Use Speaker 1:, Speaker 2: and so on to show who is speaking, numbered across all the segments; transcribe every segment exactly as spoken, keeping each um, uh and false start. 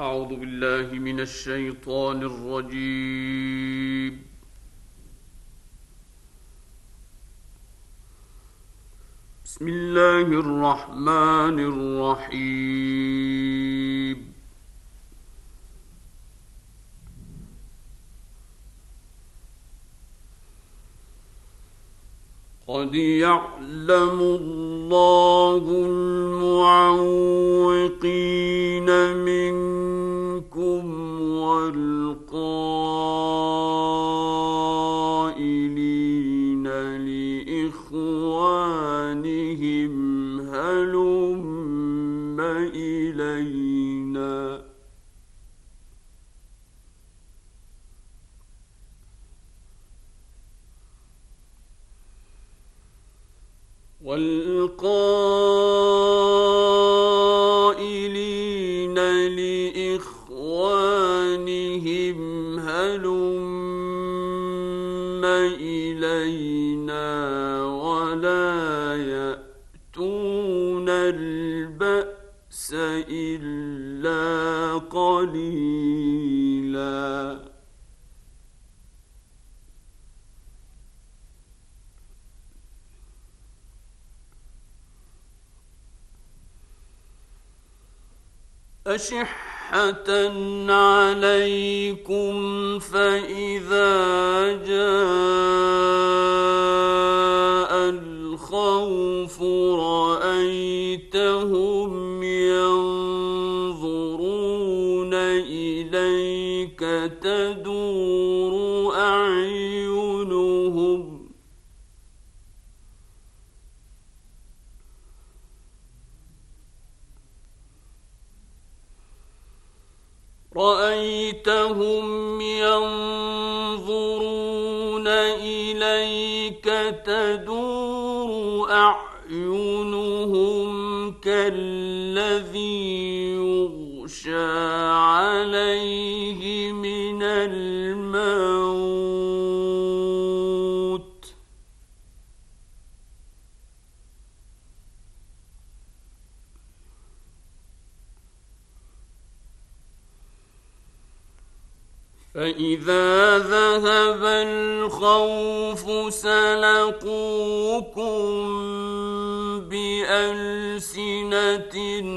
Speaker 1: أعوذ بالله من الشيطان الرجيم. بسم الله الرحمن الرحيم. قد يعلم الله المعوقين منكم والقائلين لإخوانهم هلم إلينا والقائلين لإخوانهم هلم إلينا ولا يأتون البأس إلا قليلا. أشحة عليكم فإذا جاء الخوف رأيتهم ينظرون إليك تدور أعينهم رأيتهم ينظرون إليك تدور أعينهم كالذي يغشى عليه من الموت فإذا ذهب الخوف سلقوكم بألسنة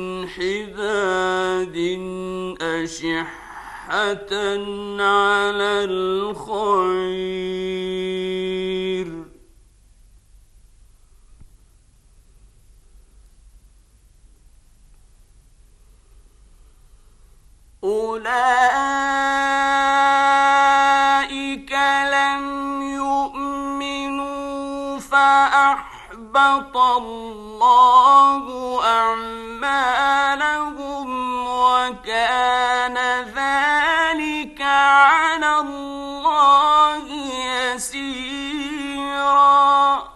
Speaker 1: حداد أشحة على الخير أولئك لم يؤمنوا فأحبط الله أعمالهم وكان ذلك على الله يسيرا.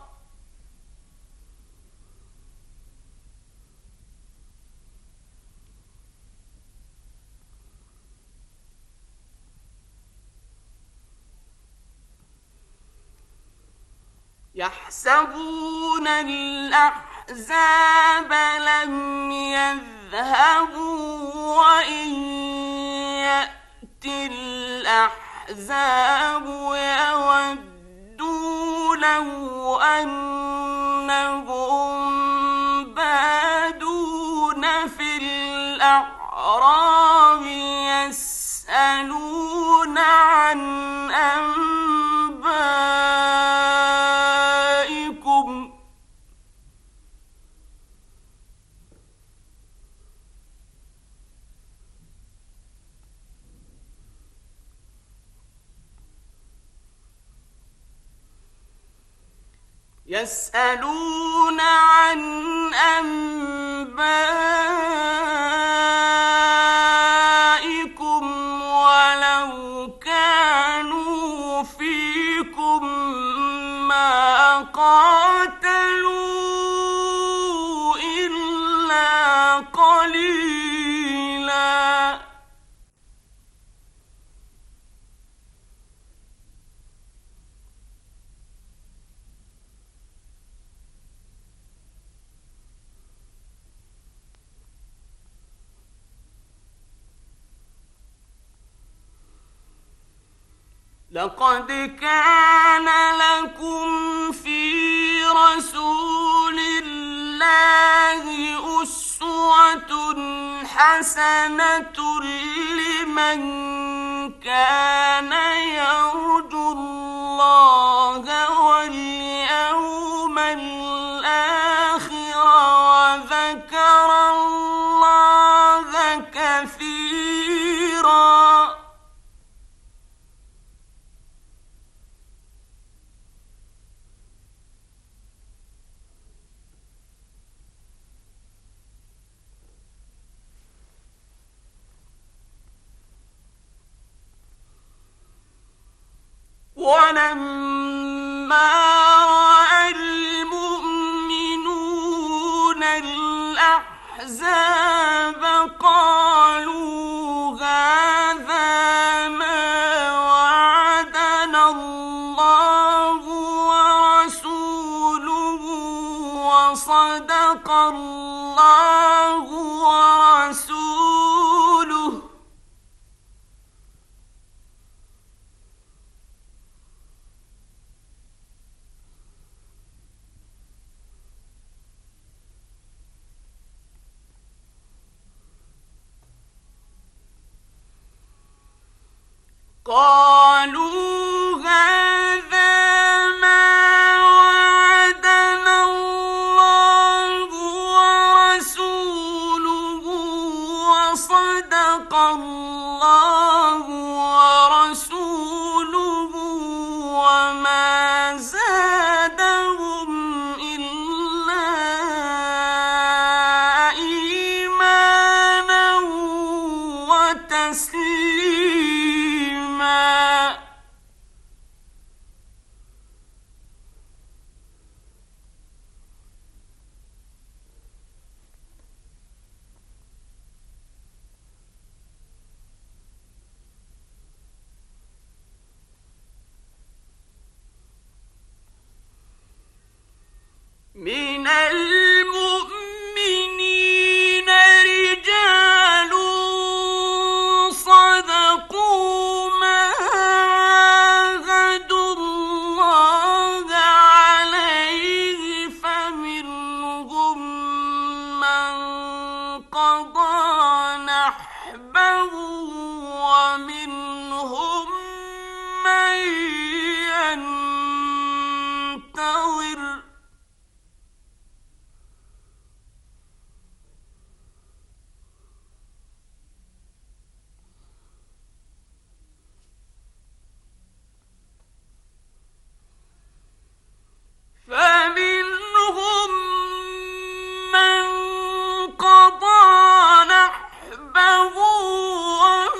Speaker 1: يحسبون الأحزاب لم يذهبوا وإن يأتي الأحزاب يودوا لو أنهم بادون في الأعراب يسألون عن أنبائكم يسألون عن أنبائكم ولو كانوا فيكم ما قاتلوا إلا قليلا. لقد كان لكم في رسول الله أسوة حسنة لمن كان يرجو الله واليوم الآخر وذكر الله كثيرا. ولما رأى المؤمنون الأحزاب قالوا هذا ما وعدنا الله ورسوله وصدق الله ورسوله قالوا هذا ما وعدنا الله ورسوله وصدق الله ورسوله وما زادهم إلا إيمانا وتسليما. من المؤمنين رجال صدقوا ما عاهدوا الله عليه فمنهم من قضى نحبه ومنهم من ينتظر فمنهم من قضى نحبه ومنهم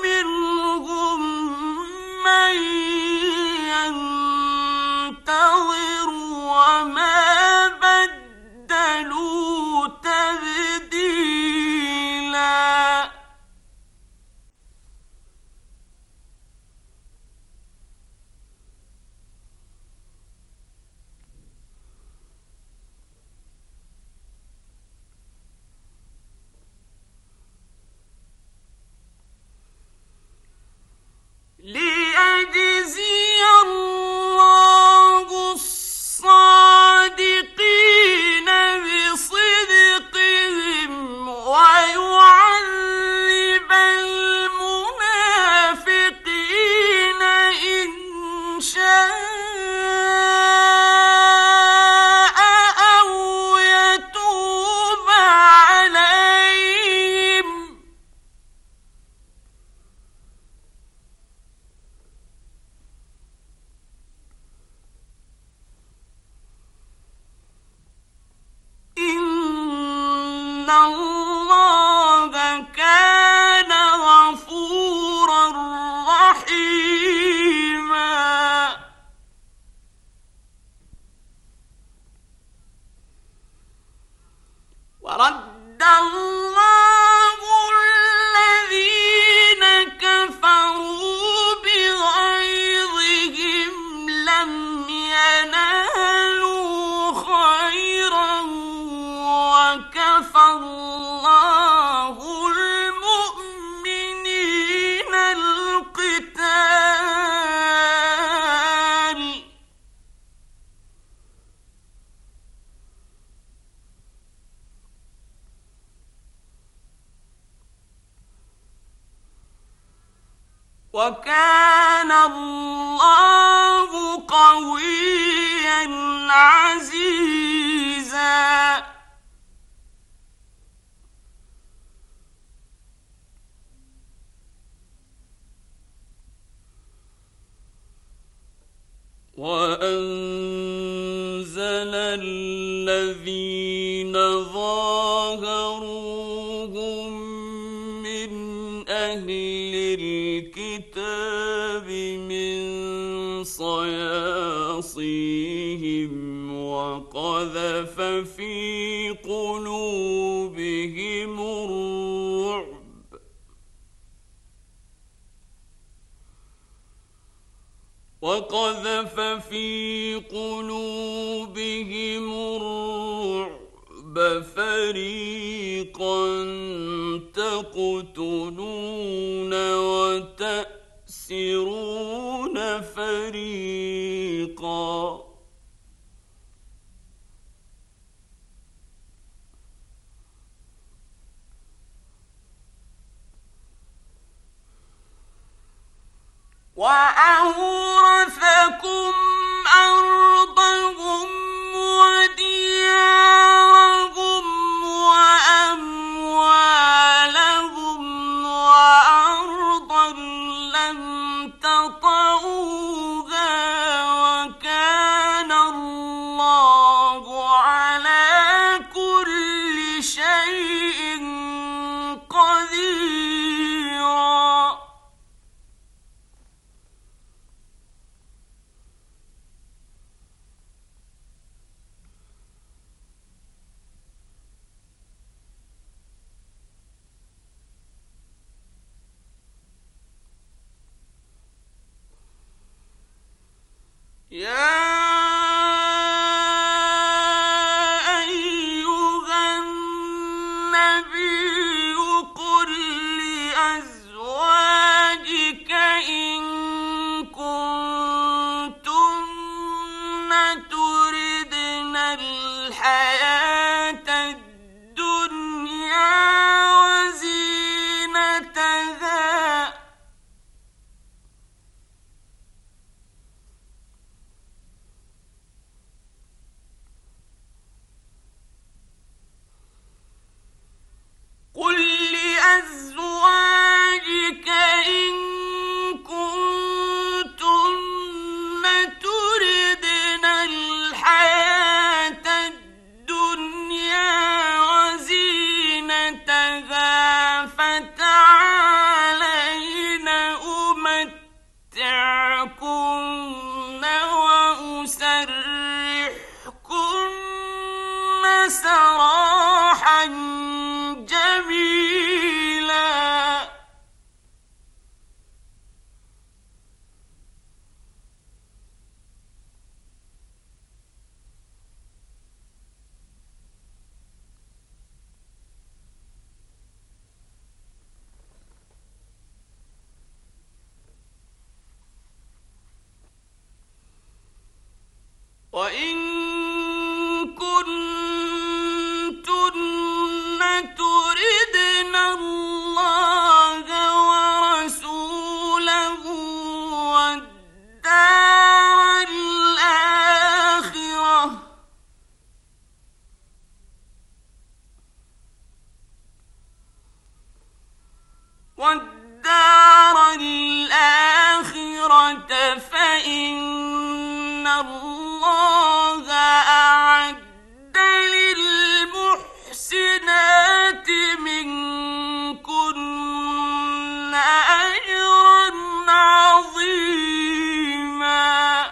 Speaker 1: وكان الله قويا عزيزا. وأنزل الذين ظاهروهم من أهل الكتاب من صياصيهم وقذف في قلوبهم الرعب وقذف في قلوبهم الرعب فريقا تقتلون وتأسرون فريقا. وأورثكم أرضهم وديارهم وأموالهم وأرضا لم تطئوها وكان الله على كل شيء قديرا. يا أيها النبي قل لأزواجك إن كنتن تردن الحياة الدنيا وزينتها قل لأزواجك إن كنتن تردن الحياة الدنيا وزينتها فتعالين أمتعكن وأسرحكن سراحا جميلا. وإن كنتن تردن الله ورسوله والدار الآخرة والدار الآخرة فإن الله أعد للمحسنات منكن أجرا عظيما.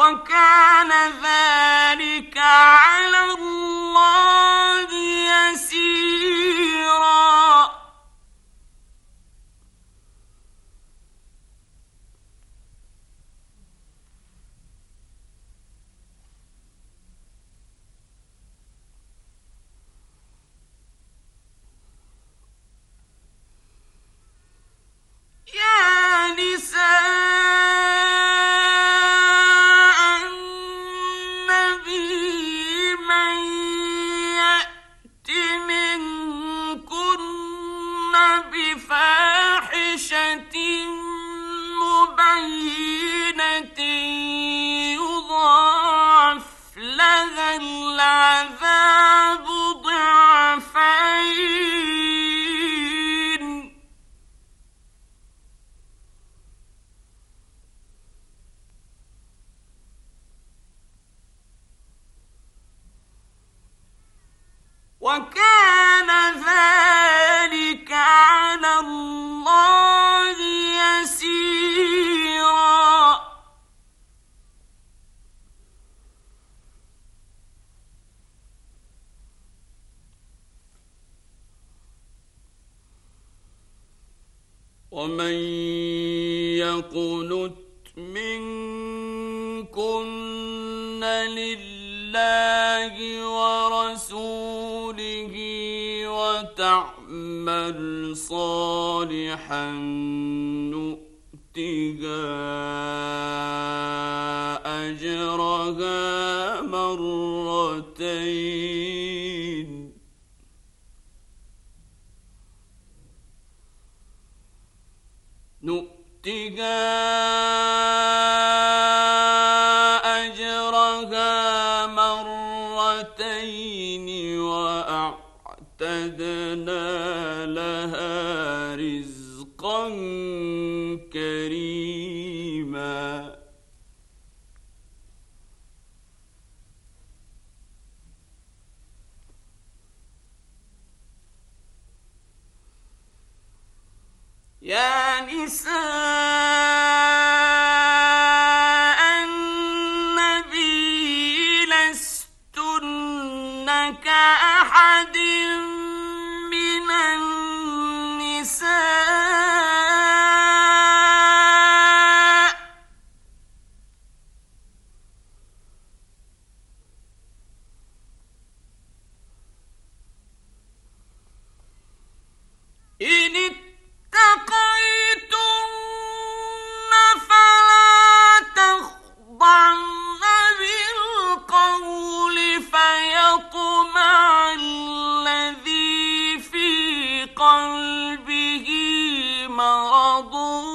Speaker 1: وكان ذلك على الله يسيرا. يا نساء النبي من يأت منكن بفاحشة مبينة يضاعف لها العذاب ضعفين، وكان ذلك على الله يسيرا. ومن يقنت منكن لله ورسوله وتعمل صالحا نؤتها أجرها مرتين نؤتها أجرها مرتين وأعتدنا لها رزقا كريما. يا نساء النبي لستن كأحد من النساء إن اتقيتن فلا تخضعن بالقول فيطمع الذي في قلبه مرض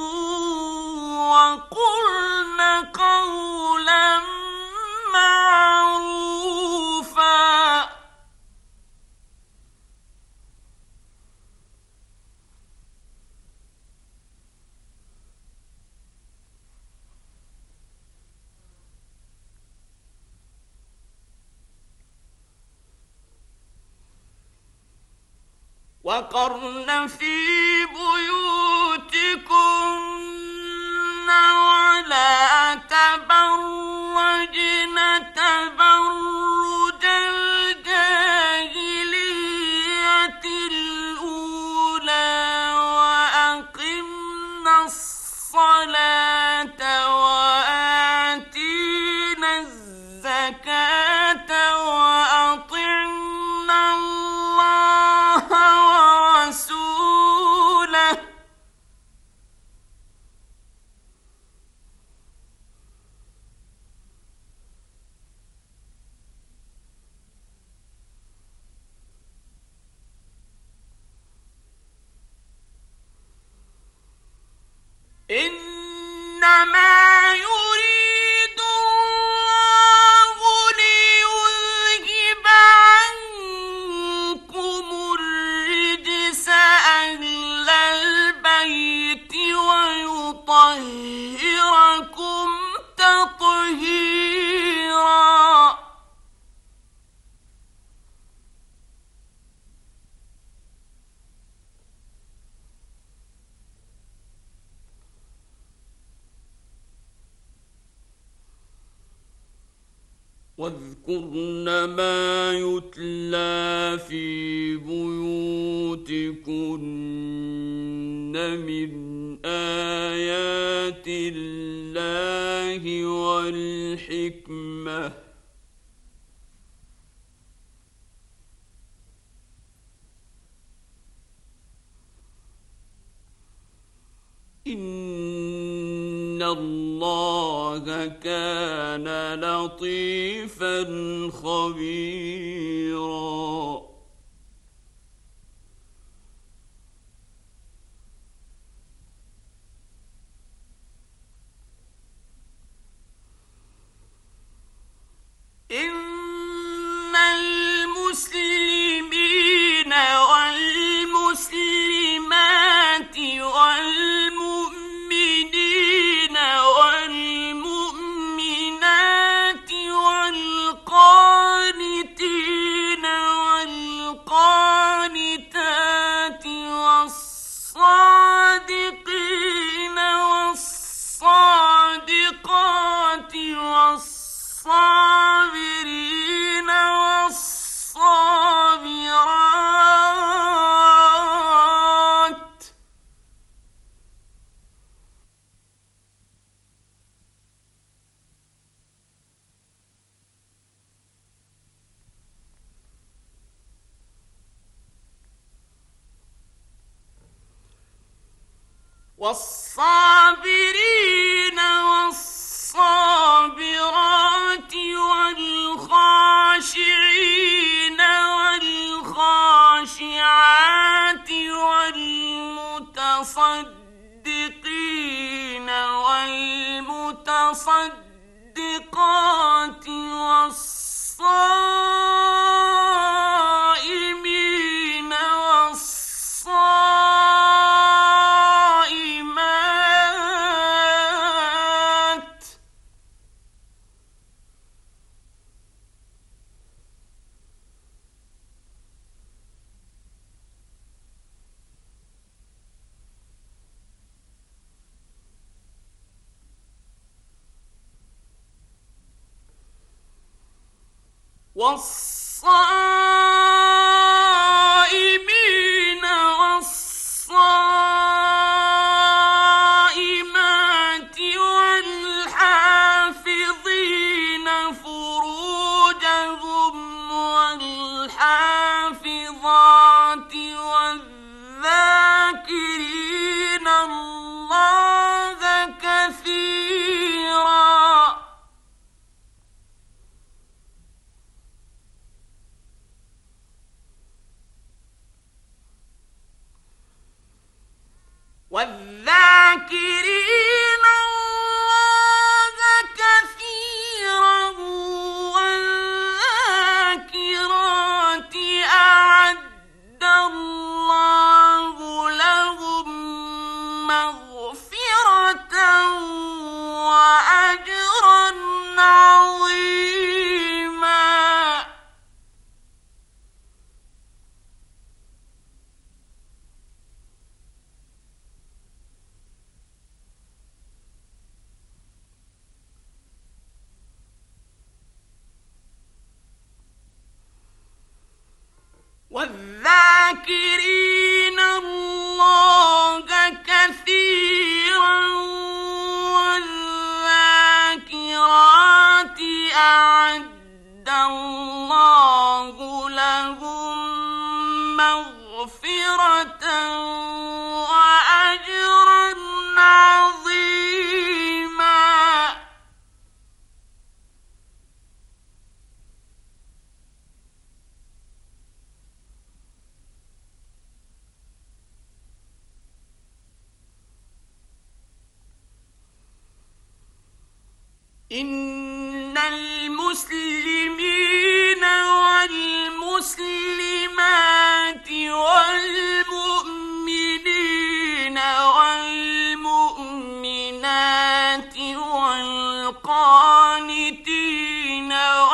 Speaker 1: وقلن قولا معروفا. وقرن في بيوتكن ولا تبرجن تبرج الجاهلية الأولى وأقمنا الصلاة وآتينا الزكاة وأطعنا الله ورسوله إنما يريد الله ليذهب عنكم الرجس أهل البيت ويطهركم تطهيرا. واذكرن ما يتلى في بيوتكن من آيات الله والحكمة إن الله كان لطيفا خبيرا إن المسلمين والمسلمات والمؤمنين والمؤمنات والقانتين والقانتات والصادقين والصادقات والصابرين والصابرات والصابرين والصابرات والخاشعين والخاشعات والمتصدقين والمتصدقات والصائمين والصائمات والصائمين والصائمات والحافظين فروجهم والحافظات والذاكرين الله كثيرا والذاكرين الله كثيرا والذاكرات أعد الله لهم مغفرة وأجرا عظيما والذاكرين الله كثيرا والذاكرات أعد الله لهم مغفرة وأجرا عظيما إن المسلمين والمسلمات والمؤمنين والمؤمنات والقانتين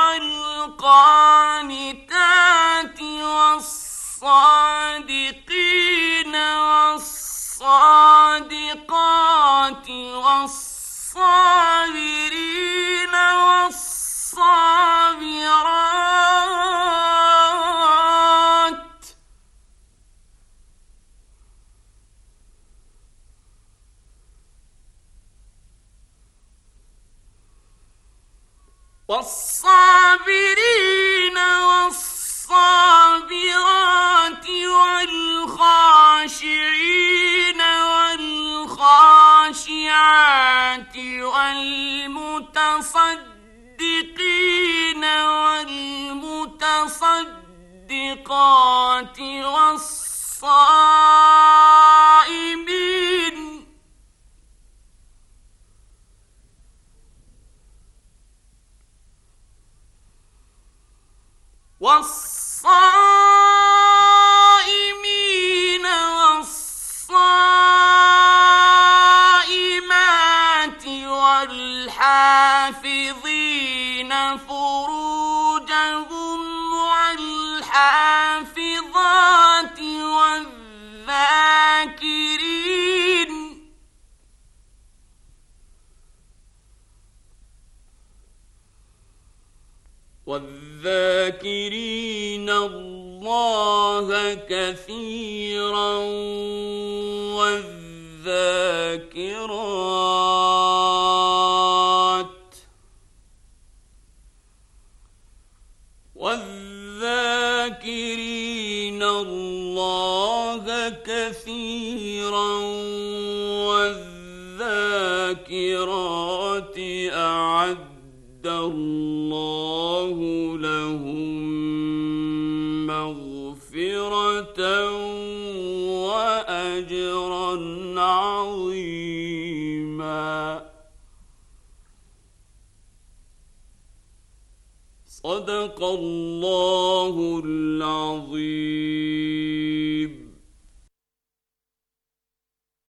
Speaker 1: والقانتات والصادقين والصادقات والصابرين والصابرين والصابرين والصابرات والخاشعين والخاشعات والمتصدقين والمتصدقات والصائمين والصائمين والصائمات والحافظين فروجهم والحافظات والذاكرين والذاكرين الله كثيرا والذاكرات والذاكرين الله كثيرا والذاكرات أعد الله لهم مغفرة وأجرا عظيما. صدق الله العظيم.